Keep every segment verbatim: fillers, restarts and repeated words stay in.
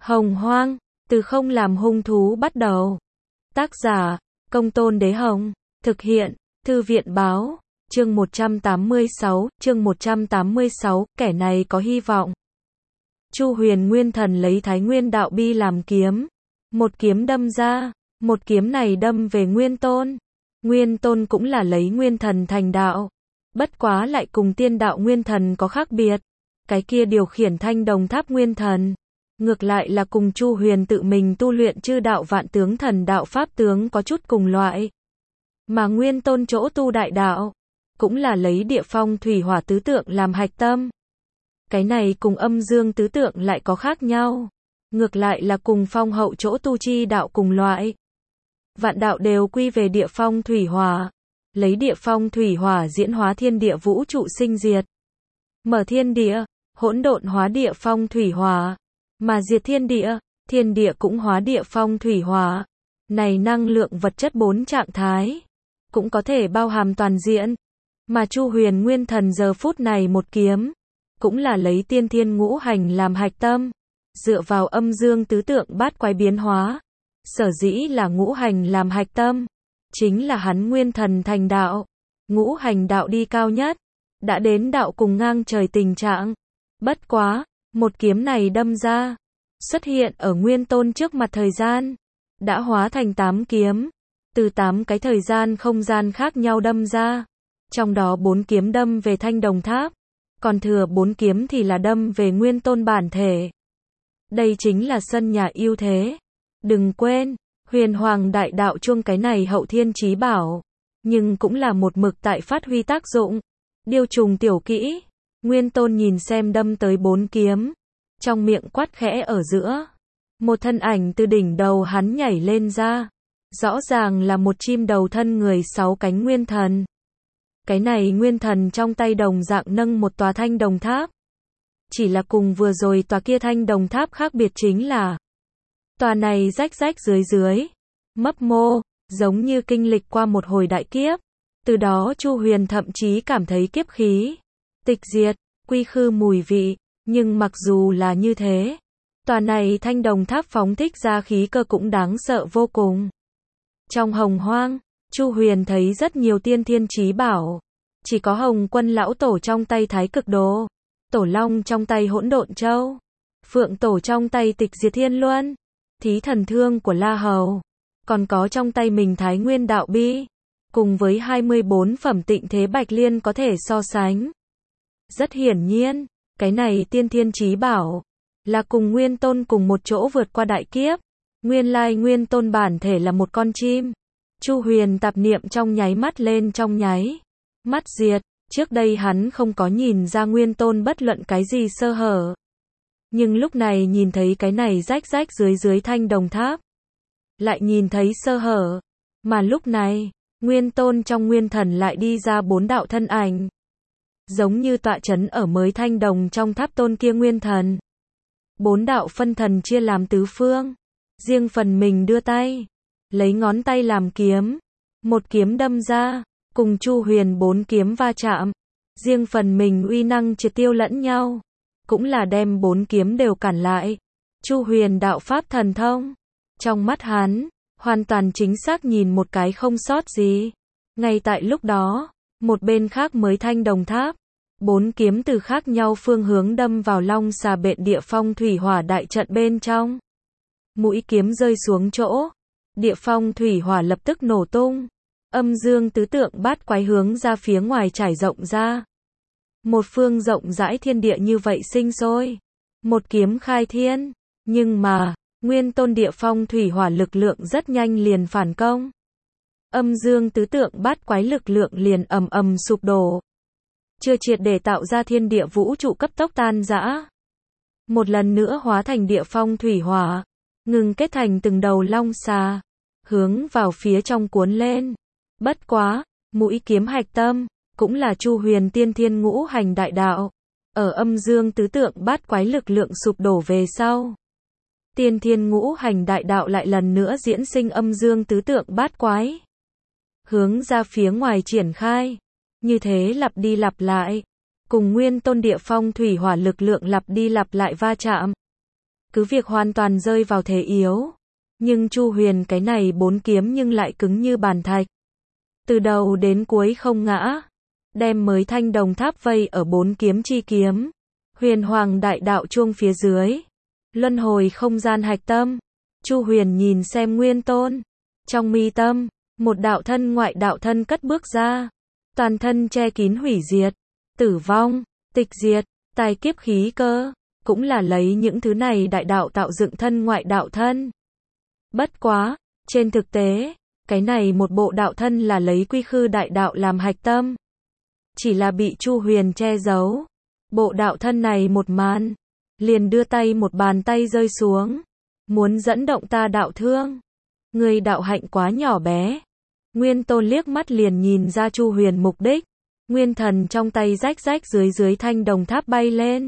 Hồng Hoang, từ không làm hung thú bắt đầu. Tác giả, Công Tôn Đế Hồng. Thực hiện, Thư viện Báo. Chương một trăm tám mươi sáu, chương một trăm tám mươi sáu, kẻ này có hy vọng. Chu Huyền Nguyên Thần lấy Thái Nguyên Đạo Bi làm kiếm. Một kiếm đâm ra, một kiếm này đâm về Nguyên Tôn. Nguyên Tôn cũng là lấy Nguyên Thần thành đạo. Bất quá lại cùng tiên đạo Nguyên Thần có khác biệt. Cái kia điều khiển thanh đồng tháp Nguyên Thần. Ngược lại là cùng Chu Huyền tự mình tu luyện chư đạo vạn tướng thần đạo pháp tướng có chút cùng loại. Mà Nguyên Tôn chỗ tu đại đạo, cũng là lấy địa phong thủy hỏa tứ tượng làm hạch tâm. Cái này cùng âm dương tứ tượng lại có khác nhau. Ngược lại là cùng phong hậu chỗ tu chi đạo cùng loại. Vạn đạo đều quy về địa phong thủy hỏa. Lấy địa phong thủy hỏa diễn hóa thiên địa vũ trụ sinh diệt. Mở thiên địa, hỗn độn hóa địa phong thủy hỏa. Mà diệt thiên địa, thiên địa cũng hóa địa phong thủy hỏa. Này năng lượng vật chất bốn trạng thái, cũng có thể bao hàm toàn diện. Mà Chu Huyền Nguyên Thần giờ phút này một kiếm, cũng là lấy tiên thiên ngũ hành làm hạch tâm. Dựa vào âm dương tứ tượng bát quái biến hóa. Sở dĩ là ngũ hành làm hạch tâm, chính là hắn Nguyên Thần thành đạo. Ngũ hành đạo đi cao nhất, đã đến đạo cùng ngang trời tình trạng. Bất quá, một kiếm này đâm ra, xuất hiện ở Nguyên Tôn trước mặt thời gian, đã hóa thành tám kiếm, từ tám cái thời gian không gian khác nhau đâm ra. Trong đó bốn kiếm đâm về thanh đồng tháp, còn thừa bốn kiếm thì là đâm về Nguyên Tôn bản thể. Đây chính là sân nhà ưu thế. Đừng quên, Huyền Hoàng đại đạo chuông cái này hậu thiên chí bảo, nhưng cũng là một mực tại phát huy tác dụng. Điêu trùng tiểu kỹ, Nguyên Tôn nhìn xem đâm tới bốn kiếm, trong miệng quát khẽ ở giữa, một thân ảnh từ đỉnh đầu hắn nhảy lên ra, rõ ràng là một chim đầu thân người sáu cánh Nguyên Thần. Cái này Nguyên Thần trong tay đồng dạng nâng một tòa thanh đồng tháp. Chỉ là cùng vừa rồi tòa kia thanh đồng tháp khác biệt chính là, tòa này rách rách dưới dưới, mấp mô, giống như kinh lịch qua một hồi đại kiếp. Từ đó Chu Huyền thậm chí cảm thấy kiếp khí, tịch diệt, quy khư mùi vị. Nhưng mặc dù là như thế, tòa này thanh đồng tháp phóng thích ra khí cơ cũng đáng sợ vô cùng. Trong Hồng Hoang, Chu Huyền thấy rất nhiều tiên thiên chí bảo. Chỉ có Hồng Quân lão tổ trong tay Thái Cực Đồ, Tổ Long trong tay Hỗn Độn Châu, Phượng Tổ trong tay Tịch Diệt Thiên Luân, Thí Thần Thương của La Hầu, còn có trong tay mình Thái Nguyên Đạo Bi, cùng với hai mươi bốn phẩm Tịnh Thế Bạch Liên có thể so sánh. Rất hiển nhiên, cái này tiên thiên chí bảo, là cùng Nguyên Tôn cùng một chỗ vượt qua đại kiếp. Nguyên lai Nguyên Tôn bản thể là một con chim. Chu Huyền tạp niệm trong nháy mắt lên trong nháy mắt diệt. Trước đây hắn không có nhìn ra Nguyên Tôn bất luận cái gì sơ hở. Nhưng lúc này nhìn thấy cái này rách rách dưới dưới thanh đồng tháp, lại nhìn thấy sơ hở. Mà lúc này, Nguyên Tôn trong Nguyên Thần lại đi ra bốn đạo thân ảnh. Giống như tọa chấn ở mới thanh đồng trong tháp tôn kia Nguyên Thần. Bốn đạo phân thần chia làm tứ phương. Riêng phần mình đưa tay, lấy ngón tay làm kiếm. Một kiếm đâm ra, cùng Chu Huyền bốn kiếm va chạm. Riêng phần mình uy năng triệt tiêu lẫn nhau. Cũng là đem bốn kiếm đều cản lại. Chu Huyền đạo pháp thần thông. Trong mắt hắn, hoàn toàn chính xác nhìn một cái không sót gì. Ngay tại lúc đó, một bên khác mới thanh đồng tháp. Bốn kiếm từ khác nhau phương hướng đâm vào long xà bện địa phong thủy hỏa đại trận bên trong. Mũi kiếm rơi xuống chỗ, địa phong thủy hỏa lập tức nổ tung. Âm dương tứ tượng bát quái hướng ra phía ngoài trải rộng ra. Một phương rộng rãi thiên địa như vậy sinh sôi. Một kiếm khai thiên. Nhưng mà, Nguyên Tôn địa phong thủy hỏa lực lượng rất nhanh liền phản công. Âm dương tứ tượng bát quái lực lượng liền ầm ầm sụp đổ. Chưa triệt để tạo ra thiên địa vũ trụ cấp tốc tan rã. Một lần nữa hóa thành địa phong thủy hỏa, ngừng kết thành từng đầu long xà, hướng vào phía trong cuốn lên. Bất quá, mũi kiếm hạch tâm, cũng là Chu Huyền tiên thiên ngũ hành đại đạo. Ở âm dương tứ tượng bát quái lực lượng sụp đổ về sau, tiên thiên ngũ hành đại đạo lại lần nữa diễn sinh âm dương tứ tượng bát quái. Hướng ra phía ngoài triển khai. Như thế lặp đi lặp lại, cùng Nguyên Tôn địa phong thủy hỏa lực lượng lặp đi lặp lại va chạm. cứ việc hoàn toàn rơi vào thế yếu. Nhưng Chu Huyền cái này bốn kiếm nhưng lại cứng như bàn thạch. Từ đầu đến cuối không ngã. Đem mới thanh đồng tháp vây ở bốn kiếm chi kiếm. Huyền Hoàng đại đạo chuông phía dưới. Luân hồi không gian hạch tâm. Chu Huyền nhìn xem Nguyên Tôn. Trong mi tâm, một đạo thân ngoại đạo thân cất bước ra. Toàn thân che kín hủy diệt, tử vong, tịch diệt, tài kiếp khí cơ. Cũng là lấy những thứ này đại đạo tạo dựng thân ngoại đạo thân. Bất quá, trên thực tế, cái này một bộ đạo thân là lấy quy khư đại đạo làm hạch tâm. Chỉ là bị Chu Huyền che giấu. Bộ đạo thân này một màn, liền đưa tay một bàn tay rơi xuống. Muốn dẫn động ta đạo thương. Người đạo hạnh quá nhỏ bé. Nguyên Tôn liếc mắt liền nhìn ra Chu Huyền mục đích. Nguyên thần trong tay rách rách dưới dưới thanh đồng tháp bay lên.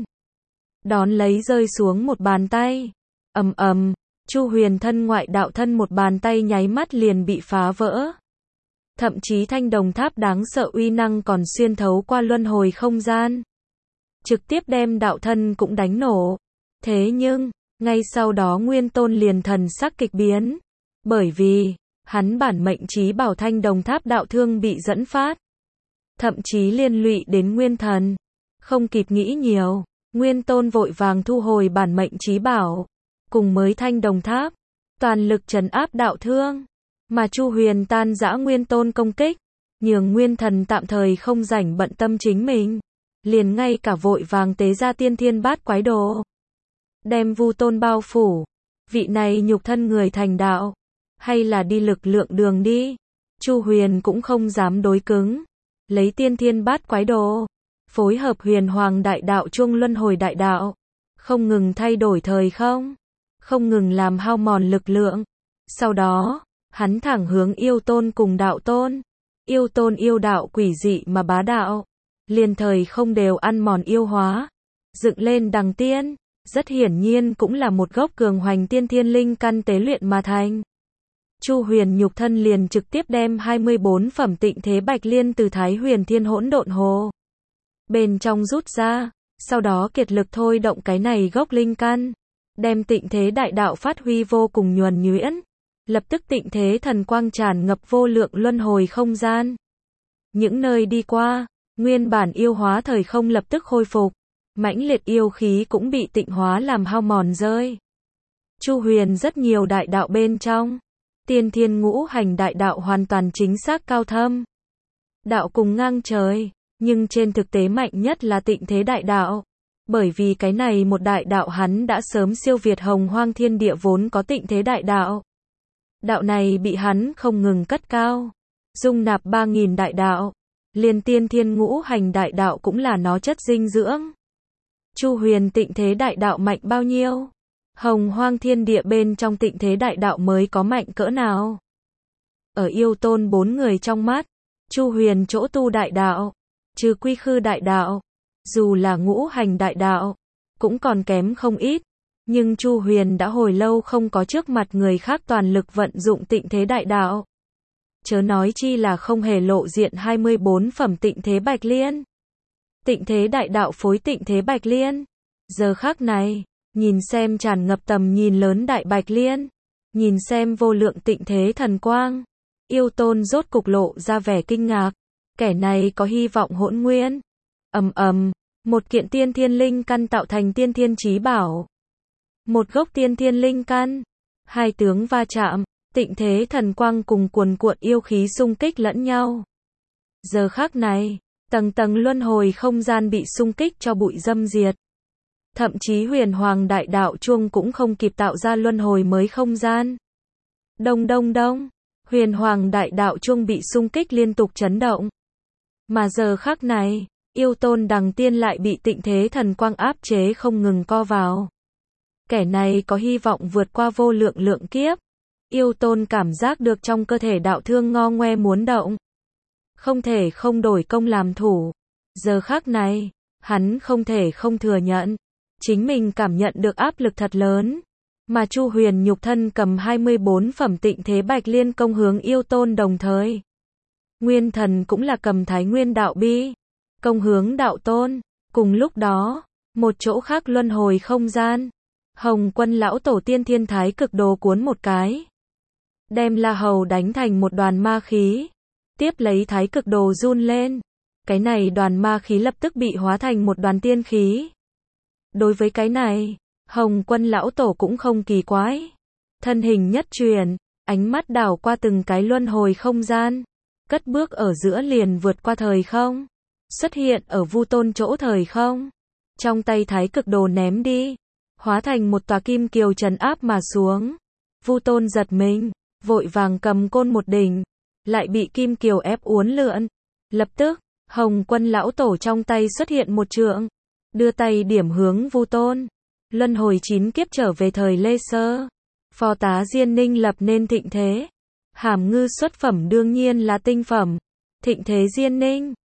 Đón lấy rơi xuống một bàn tay. Ầm ầm, Chu Huyền thân ngoại đạo thân một bàn tay nháy mắt liền bị phá vỡ. Thậm chí thanh đồng tháp đáng sợ uy năng còn xuyên thấu qua luân hồi không gian. Trực tiếp đem đạo thân cũng đánh nổ. Thế nhưng, ngay sau đó Nguyên Tôn liền thần sắc kịch biến. Bởi vì, hắn bản mệnh chí bảo thanh đồng tháp đạo thương bị dẫn phát. Thậm chí liên lụy đến Nguyên Thần. Không kịp nghĩ nhiều, Nguyên Tôn vội vàng thu hồi bản mệnh chí bảo. Cùng mới thanh đồng tháp, toàn lực trấn áp đạo thương. Mà Chu Huyền tan rã Nguyên Tôn công kích. Nhường Nguyên Thần tạm thời không rảnh bận tâm chính mình. Liền ngay cả vội vàng tế ra tiên thiên bát quái đồ. Đem Vu Tôn bao phủ. Vị này nhục thân người thành đạo. Hay là đi lực lượng đường đi. Chu Huyền cũng không dám đối cứng. Lấy tiên thiên bát quái đồ. Phối hợp Huyền Hoàng đại đạo chuông luân hồi đại đạo. Không ngừng thay đổi thời không. Không ngừng làm hao mòn lực lượng. Sau đó, hắn thẳng hướng yêu tôn cùng đạo tôn. Yêu tôn yêu đạo quỷ dị mà bá đạo. Liền thời không đều ăn mòn yêu hóa. Dựng lên đằng tiên. Rất hiển nhiên cũng là một gốc cường hoành tiên thiên linh căn tế luyện mà thành. Chu Huyền nhục thân liền trực tiếp đem hai mươi bốn phẩm tịnh thế bạch liên từ Thái Huyền Thiên Hỗn Độn Hồ bên trong rút ra, sau đó kiệt lực thôi động cái này gốc linh căn, đem tịnh thế đại đạo phát huy vô cùng nhuần nhuyễn, lập tức tịnh thế thần quang tràn ngập vô lượng luân hồi không gian. Những nơi đi qua, nguyên bản yêu hóa thời không lập tức khôi phục, mãnh liệt yêu khí cũng bị tịnh hóa làm hao mòn rơi. Chu Huyền rất nhiều đại đạo bên trong, tiên thiên ngũ hành đại đạo hoàn toàn chính xác cao thâm. Đạo cùng ngang trời, nhưng trên thực tế mạnh nhất là tịnh thế đại đạo. Bởi vì cái này một đại đạo hắn đã sớm siêu việt hồng hoang thiên địa vốn có tịnh thế đại đạo. Đạo này bị hắn không ngừng cất cao, dung nạp ba nghìn đại đạo, liền tiên thiên ngũ hành đại đạo cũng là nó chất dinh dưỡng. Chu Huyền tịnh thế đại đạo mạnh bao nhiêu? Hồng hoang thiên địa bên trong tịnh thế đại đạo mới có mạnh cỡ nào? Ở yêu tôn bốn người trong mắt, Chu Huyền chỗ tu đại đạo, trừ quy khư đại đạo, dù là ngũ hành đại đạo, cũng còn kém không ít. Nhưng Chu Huyền đã hồi lâu không có trước mặt người khác toàn lực vận dụng tịnh thế đại đạo. Chớ nói chi là không hề lộ diện hai mươi bốn phẩm tịnh thế bạch liên. Tịnh thế đại đạo phối tịnh thế bạch liên. Giờ khắc này, nhìn xem tràn ngập tầm nhìn lớn đại bạch liên, nhìn xem vô lượng tịnh thế thần quang, yêu tôn rốt cục lộ ra vẻ kinh ngạc. Kẻ này có hy vọng hỗn nguyên. Ầm ầm, một kiện tiên thiên linh căn tạo thành tiên thiên chí bảo. Một gốc tiên thiên linh căn, hai tướng va chạm, tịnh thế thần quang cùng cuồn cuộn yêu khí xung kích lẫn nhau. Giờ khắc này, tầng tầng luân hồi không gian bị xung kích cho bụi dâm diệt. Thậm chí Huyền Hoàng đại đạo chuông cũng không kịp tạo ra luân hồi mới không gian. Đông đông đông, Huyền Hoàng đại đạo chuông bị xung kích liên tục chấn động. Mà giờ khắc này, yêu tôn đằng tiên lại bị tịnh thế thần quang áp chế không ngừng co vào. Kẻ này có hy vọng vượt qua vô lượng lượng kiếp. Yêu tôn cảm giác được trong cơ thể đạo thương ngo ngoe muốn động. Không thể không đổi công làm thủ. Giờ khắc này, hắn không thể không thừa nhận. Chính mình cảm nhận được áp lực thật lớn. Mà Chu Huyền nhục thân cầm hai mươi bốn phẩm tịnh thế bạch liên công hướng yêu tôn đồng thời. Nguyên thần cũng là cầm thái nguyên đạo bi, công hướng đạo tôn. Cùng lúc đó, một chỗ khác luân hồi không gian. Hồng Quân lão tổ tiên thiên thái cực đồ cuốn một cái, đem La Hầu đánh thành một đoàn ma khí, tiếp lấy thái cực đồ run lên, cái này đoàn ma khí lập tức bị hóa thành một đoàn tiên khí. Đối với cái này, Hồng Quân lão tổ cũng không kỳ quái, thân hình nhất chuyển, ánh mắt đảo qua từng cái luân hồi không gian, cất bước ở giữa liền vượt qua thời không, xuất hiện ở Vu Tôn chỗ thời không, trong tay thái cực đồ ném đi, hóa thành một tòa kim kiều trấn áp mà xuống. Vu Tôn giật mình, vội vàng cầm côn một đỉnh, lại bị kim kiều ép uốn lượn. Lập tức, Hồng Quân lão tổ trong tay xuất hiện một trượng, đưa tay điểm hướng Vu Tôn. Luân hồi chín kiếp trở về thời Lê Sơ, phò tá Diên Ninh lập nên thịnh thế. Hàm ngư xuất phẩm đương nhiên là tinh phẩm. Thịnh thế Diên Ninh